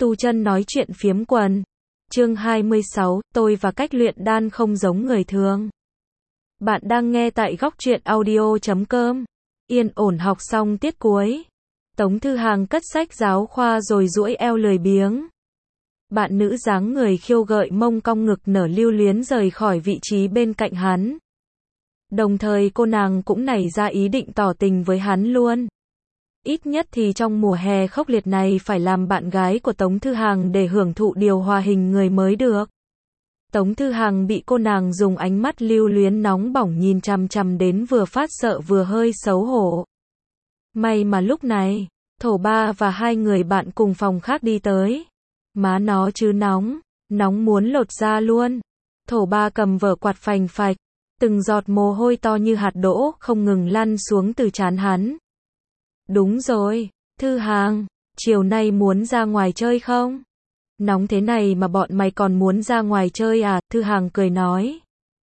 Tu chân nói chuyện phiếm quần. Chương 26, tôi và cách luyện đan không giống người thường. Bạn đang nghe tại góc truyện audio.com. Yên ổn học xong tiết cuối. Tống Thư Hàng cất sách giáo khoa rồi duỗi eo lười biếng. Bạn nữ dáng người khiêu gợi mông cong ngực nở lưu luyến rời khỏi vị trí bên cạnh hắn. Đồng thời cô nàng cũng nảy ra ý định tỏ tình với hắn luôn. Ít nhất thì trong mùa hè khốc liệt này phải làm bạn gái của Tống Thư Hàng để hưởng thụ điều hòa hình người mới được. Tống Thư Hàng bị cô nàng dùng ánh mắt lưu luyến nóng bỏng nhìn chằm chằm đến vừa phát sợ vừa hơi xấu hổ. May mà lúc này, Thổ Ba và hai người bạn cùng phòng khác đi tới. Má nó chứ nóng, nóng muốn lột da luôn. Thổ Ba cầm vở quạt phành phạch, từng giọt mồ hôi to như hạt đỗ không ngừng lăn xuống từ trán hắn. Đúng rồi, Thư Hàng, chiều nay muốn ra ngoài chơi không? Nóng thế này mà bọn mày còn muốn ra ngoài chơi à? Thư Hàng cười nói.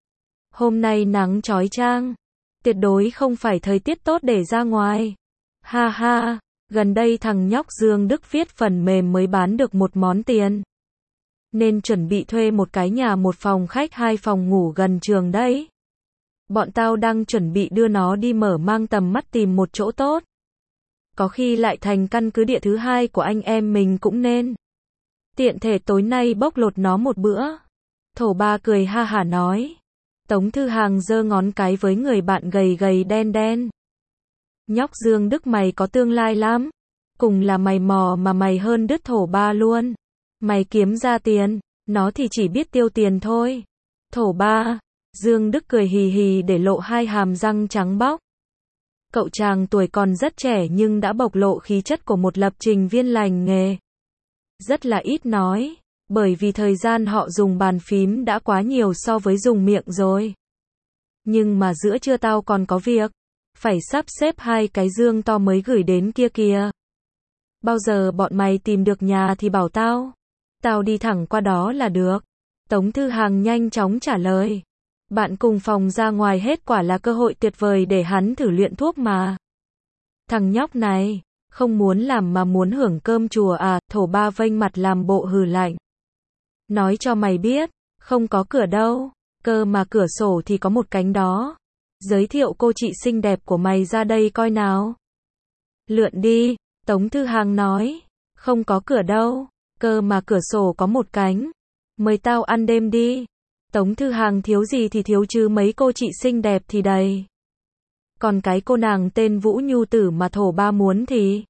Hôm nay nắng chói chang, tuyệt đối không phải thời tiết tốt để ra ngoài. Ha ha, gần đây thằng nhóc Dương Đức viết phần mềm mới bán được một món tiền. Nên chuẩn bị thuê một cái nhà một phòng khách hai phòng ngủ gần trường đấy. Bọn tao đang chuẩn bị đưa nó đi mở mang tầm mắt tìm một chỗ tốt. Có khi lại thành căn cứ địa thứ hai của anh em mình cũng nên. Tiện thể tối nay bốc lột nó một bữa. Thổ Ba cười ha hả nói. Tống Thư Hàng giơ ngón cái với người bạn gầy gầy đen đen. Nhóc Dương Đức mày có tương lai lắm. Cùng là mày mò mà mày hơn đứt Thổ Ba luôn. Mày kiếm ra tiền, nó thì chỉ biết tiêu tiền thôi. Thổ Ba, Dương Đức cười hì hì để lộ hai hàm răng trắng bóc. Cậu chàng tuổi còn rất trẻ nhưng đã bộc lộ khí chất của một lập trình viên lành nghề. Rất là ít nói, bởi vì thời gian họ dùng bàn phím đã quá nhiều so với dùng miệng rồi. Nhưng mà giữa trưa tao còn có việc, phải sắp xếp hai cái dương to mới gửi đến kia kìa. Bao giờ bọn mày tìm được nhà thì bảo tao đi thẳng qua đó là được. Tống Thư Hàng nhanh chóng trả lời. Bạn cùng phòng ra ngoài hết quả là cơ hội tuyệt vời để hắn thử luyện thuốc mà. Thằng nhóc này, không muốn làm mà muốn hưởng cơm chùa à? Thổ Ba vênh mặt làm bộ hừ lạnh. Nói cho mày biết, không có cửa đâu, cơ mà cửa sổ thì có một cánh đó. Giới thiệu cô chị xinh đẹp của mày ra đây coi nào. Lượn đi, Tống Thư Hàng nói, không có cửa đâu, cơ mà cửa sổ có một cánh. Mời tao ăn đêm đi. Tống Thư Hàng thiếu gì thì thiếu chứ mấy cô chị xinh đẹp thì đầy. Còn cái cô nàng tên Vũ Nhu Tử mà Thổ Ba muốn thì...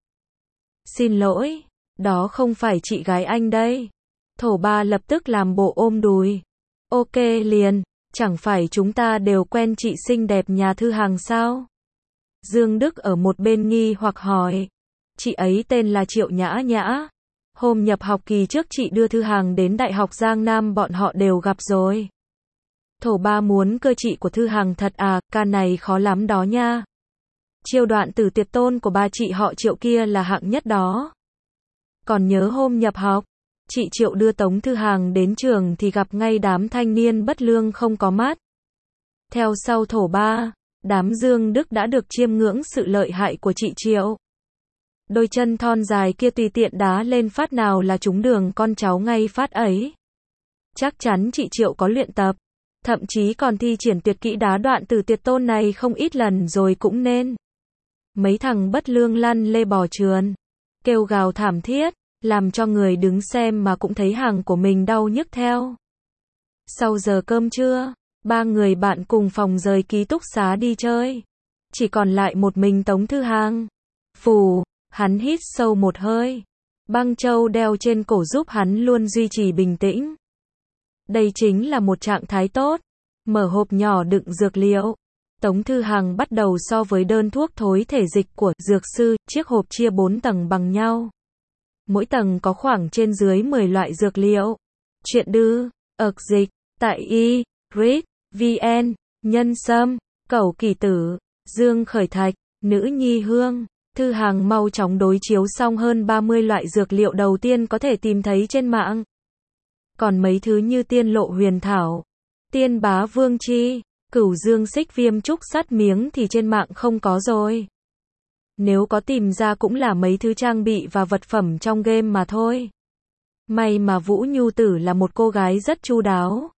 Xin lỗi, đó không phải chị gái anh đây. Thổ Ba lập tức làm bộ ôm đùi. Ok liền, chẳng phải chúng ta đều quen chị xinh đẹp nhà Thư Hàng sao? Dương Đức ở một bên nghi hoặc hỏi. Chị ấy tên là Triệu Nhã Nhã. Hôm nhập học kỳ trước chị đưa Thư Hàng đến Đại học Giang Nam bọn họ đều gặp rồi. Thổ Ba muốn cơ chị của Thư Hàng thật à? Ca này khó lắm đó nha. Chiêu đoạn tử tuyệt tôn của ba chị họ Triệu kia là hạng nhất đó. Còn nhớ hôm nhập học, chị Triệu đưa Tống Thư Hàng đến trường thì gặp ngay đám thanh niên bất lương không có mắt. Theo sau Thổ Ba, đám Dương Đức đã được chiêm ngưỡng sự lợi hại của chị Triệu. Đôi chân thon dài kia tùy tiện đá lên phát nào là trúng đường con cháu ngay phát ấy. Chắc chắn chị Triệu có luyện tập, thậm chí còn thi triển tuyệt kỹ đá đoạn tử tuyệt tôn này không ít lần rồi cũng nên. Mấy thằng bất lương lăn lê bò trườn, kêu gào thảm thiết, làm cho người đứng xem mà cũng thấy hàng của mình đau nhức theo. Sau giờ cơm trưa, ba người bạn cùng phòng rời ký túc xá đi chơi. Chỉ còn lại một mình Tống Thư Hàng. Phù, hắn hít sâu một hơi. Băng châu đeo trên cổ giúp hắn luôn duy trì bình tĩnh. Đây chính là một trạng thái tốt. Mở hộp nhỏ đựng dược liệu. Tống Thư Hàng bắt đầu so với đơn thuốc thối thể dịch của dược sư, chiếc hộp chia 4 tầng bằng nhau. Mỗi tầng có khoảng trên dưới 10 loại dược liệu. Chuyện đư, ực dịch, tại y, rit, vn, nhân sâm, cẩu kỳ tử, dương khởi thạch, nữ nhi hương. Thư Hàng mau chóng đối chiếu xong hơn 30 loại dược liệu đầu tiên có thể tìm thấy trên mạng. Còn mấy thứ như tiên lộ huyền thảo, tiên bá vương chi, cửu dương xích viêm trúc sắt miếng thì trên mạng không có rồi. Nếu có tìm ra cũng là mấy thứ trang bị và vật phẩm trong game mà thôi. May mà Vũ Nhu Tử là một cô gái rất chu đáo.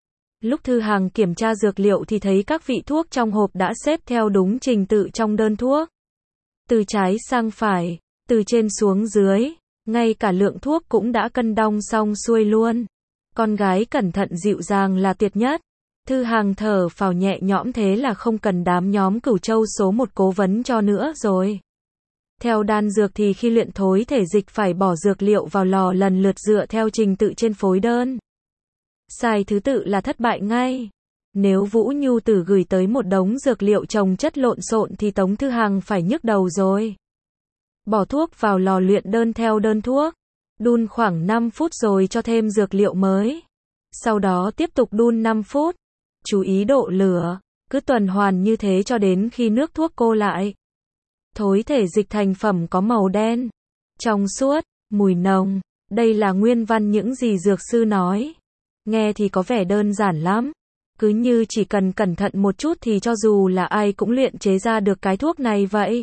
Lúc Thư Hằng kiểm tra dược liệu thì thấy các vị thuốc trong hộp đã xếp theo đúng trình tự trong đơn thuốc. Từ trái sang phải, từ trên xuống dưới, ngay cả lượng thuốc cũng đã cân đong xong xuôi luôn. Con gái cẩn thận dịu dàng là tuyệt nhất. Thư Hằng thở phào nhẹ nhõm, thế là không cần đám nhóm Cửu Châu số 1 cố vấn cho nữa rồi. Theo đan dược thì khi luyện thối thể dịch phải bỏ dược liệu vào lò lần lượt dựa theo trình tự trên phối đơn. Sai thứ tự là thất bại ngay. Nếu Vũ Nhu Tử gửi tới một đống dược liệu chồng chất lộn xộn thì Tống Thư Hằng phải nhức đầu rồi. Bỏ thuốc vào lò luyện đơn theo đơn thuốc. Đun khoảng 5 phút rồi cho thêm dược liệu mới. Sau đó tiếp tục đun 5 phút. Chú ý độ lửa. Cứ tuần hoàn như thế cho đến khi nước thuốc cô lại. Thối thể dịch thành phẩm có màu đen, trong suốt, mùi nồng. Đây là nguyên văn những gì dược sư nói. Nghe thì có vẻ đơn giản lắm. Cứ như chỉ cần cẩn thận một chút thì cho dù là ai cũng luyện chế ra được cái thuốc này vậy.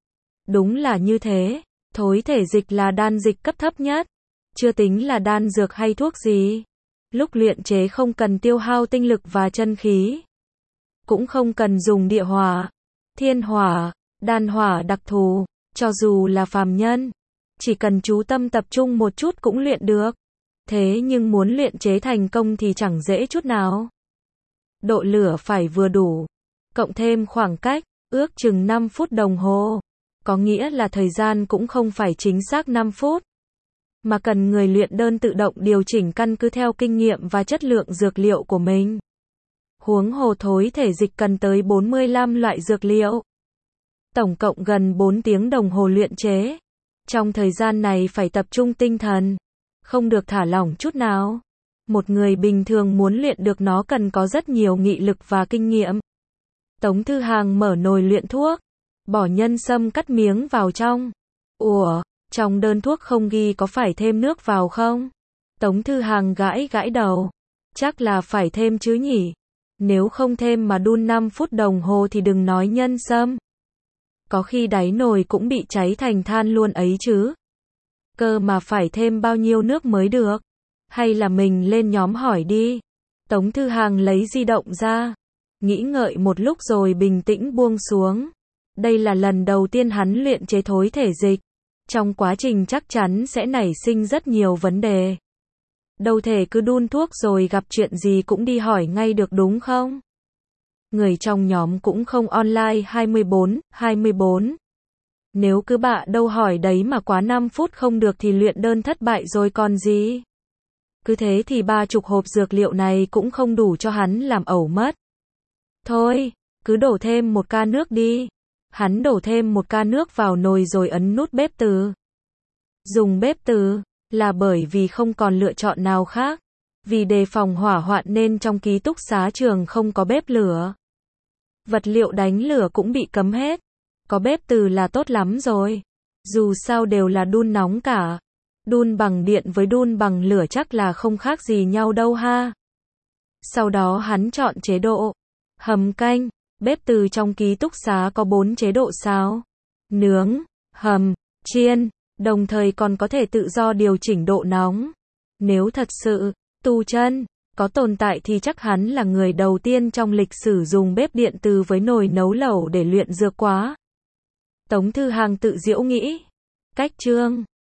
Đúng là như thế. Thối thể dịch là đan dịch cấp thấp nhất. Chưa tính là đan dược hay thuốc gì. Lúc luyện chế không cần tiêu hao tinh lực và chân khí. Cũng không cần dùng địa hỏa, thiên hỏa, đan hỏa đặc thù. Cho dù là phàm nhân, chỉ cần chú tâm tập trung một chút cũng luyện được. Thế nhưng muốn luyện chế thành công thì chẳng dễ chút nào. Độ lửa phải vừa đủ, cộng thêm khoảng cách, ước chừng 5 phút đồng hồ. Có nghĩa là thời gian cũng không phải chính xác 5 phút. Mà cần người luyện đơn tự động điều chỉnh căn cứ theo kinh nghiệm và chất lượng dược liệu của mình. Huống hồ thối thể dịch cần tới 45 loại dược liệu. Tổng cộng gần 4 tiếng đồng hồ luyện chế. Trong thời gian này phải tập trung tinh thần, không được thả lỏng chút nào. Một người bình thường muốn luyện được nó cần có rất nhiều nghị lực và kinh nghiệm. Tống Thư Hằng mở nồi luyện thuốc, bỏ nhân sâm cắt miếng vào trong. Ủa, trong đơn thuốc không ghi có phải thêm nước vào không? Tống Thư Hằng gãi gãi đầu. Chắc là phải thêm chứ nhỉ? Nếu không thêm mà đun 5 phút đồng hồ thì đừng nói nhân sâm. Có khi đáy nồi cũng bị cháy thành than luôn ấy chứ. Cơ mà phải thêm bao nhiêu nước mới được? Hay là mình lên nhóm hỏi đi. Tống Thư Hằng lấy di động ra, nghĩ ngợi một lúc rồi bình tĩnh buông xuống. Đây là lần đầu tiên hắn luyện chế thối thể dịch. Trong quá trình chắc chắn sẽ nảy sinh rất nhiều vấn đề. Đâu thể cứ đun thuốc rồi gặp chuyện gì cũng đi hỏi ngay được đúng không? Người trong nhóm cũng không online 24/24. Nếu cứ bạ đâu hỏi đấy mà quá 5 phút không được thì luyện đơn thất bại rồi còn gì. Cứ thế thì 30 hộp dược liệu này cũng không đủ cho hắn làm ẩu mất. Thôi, cứ đổ thêm một ca nước đi. Hắn đổ thêm một ca nước vào nồi rồi ấn nút bếp từ. Dùng bếp từ là bởi vì không còn lựa chọn nào khác. Vì đề phòng hỏa hoạn nên trong ký túc xá trường không có bếp lửa. Vật liệu đánh lửa cũng bị cấm hết. Có bếp từ là tốt lắm rồi. Dù sao đều là đun nóng cả. Đun bằng điện với đun bằng lửa chắc là không khác gì nhau đâu ha. Sau đó hắn chọn chế độ hầm canh. Bếp từ trong ký túc xá có 4 chế độ xào, nướng, hầm, chiên, đồng thời còn có thể tự do điều chỉnh độ nóng. Nếu thật sự, tu chân, có tồn tại thì chắc hắn là người đầu tiên trong lịch sử dùng bếp điện từ với nồi nấu lẩu để luyện dược quá. Tống Thư Hằng tự giễu nghĩ. Cách chương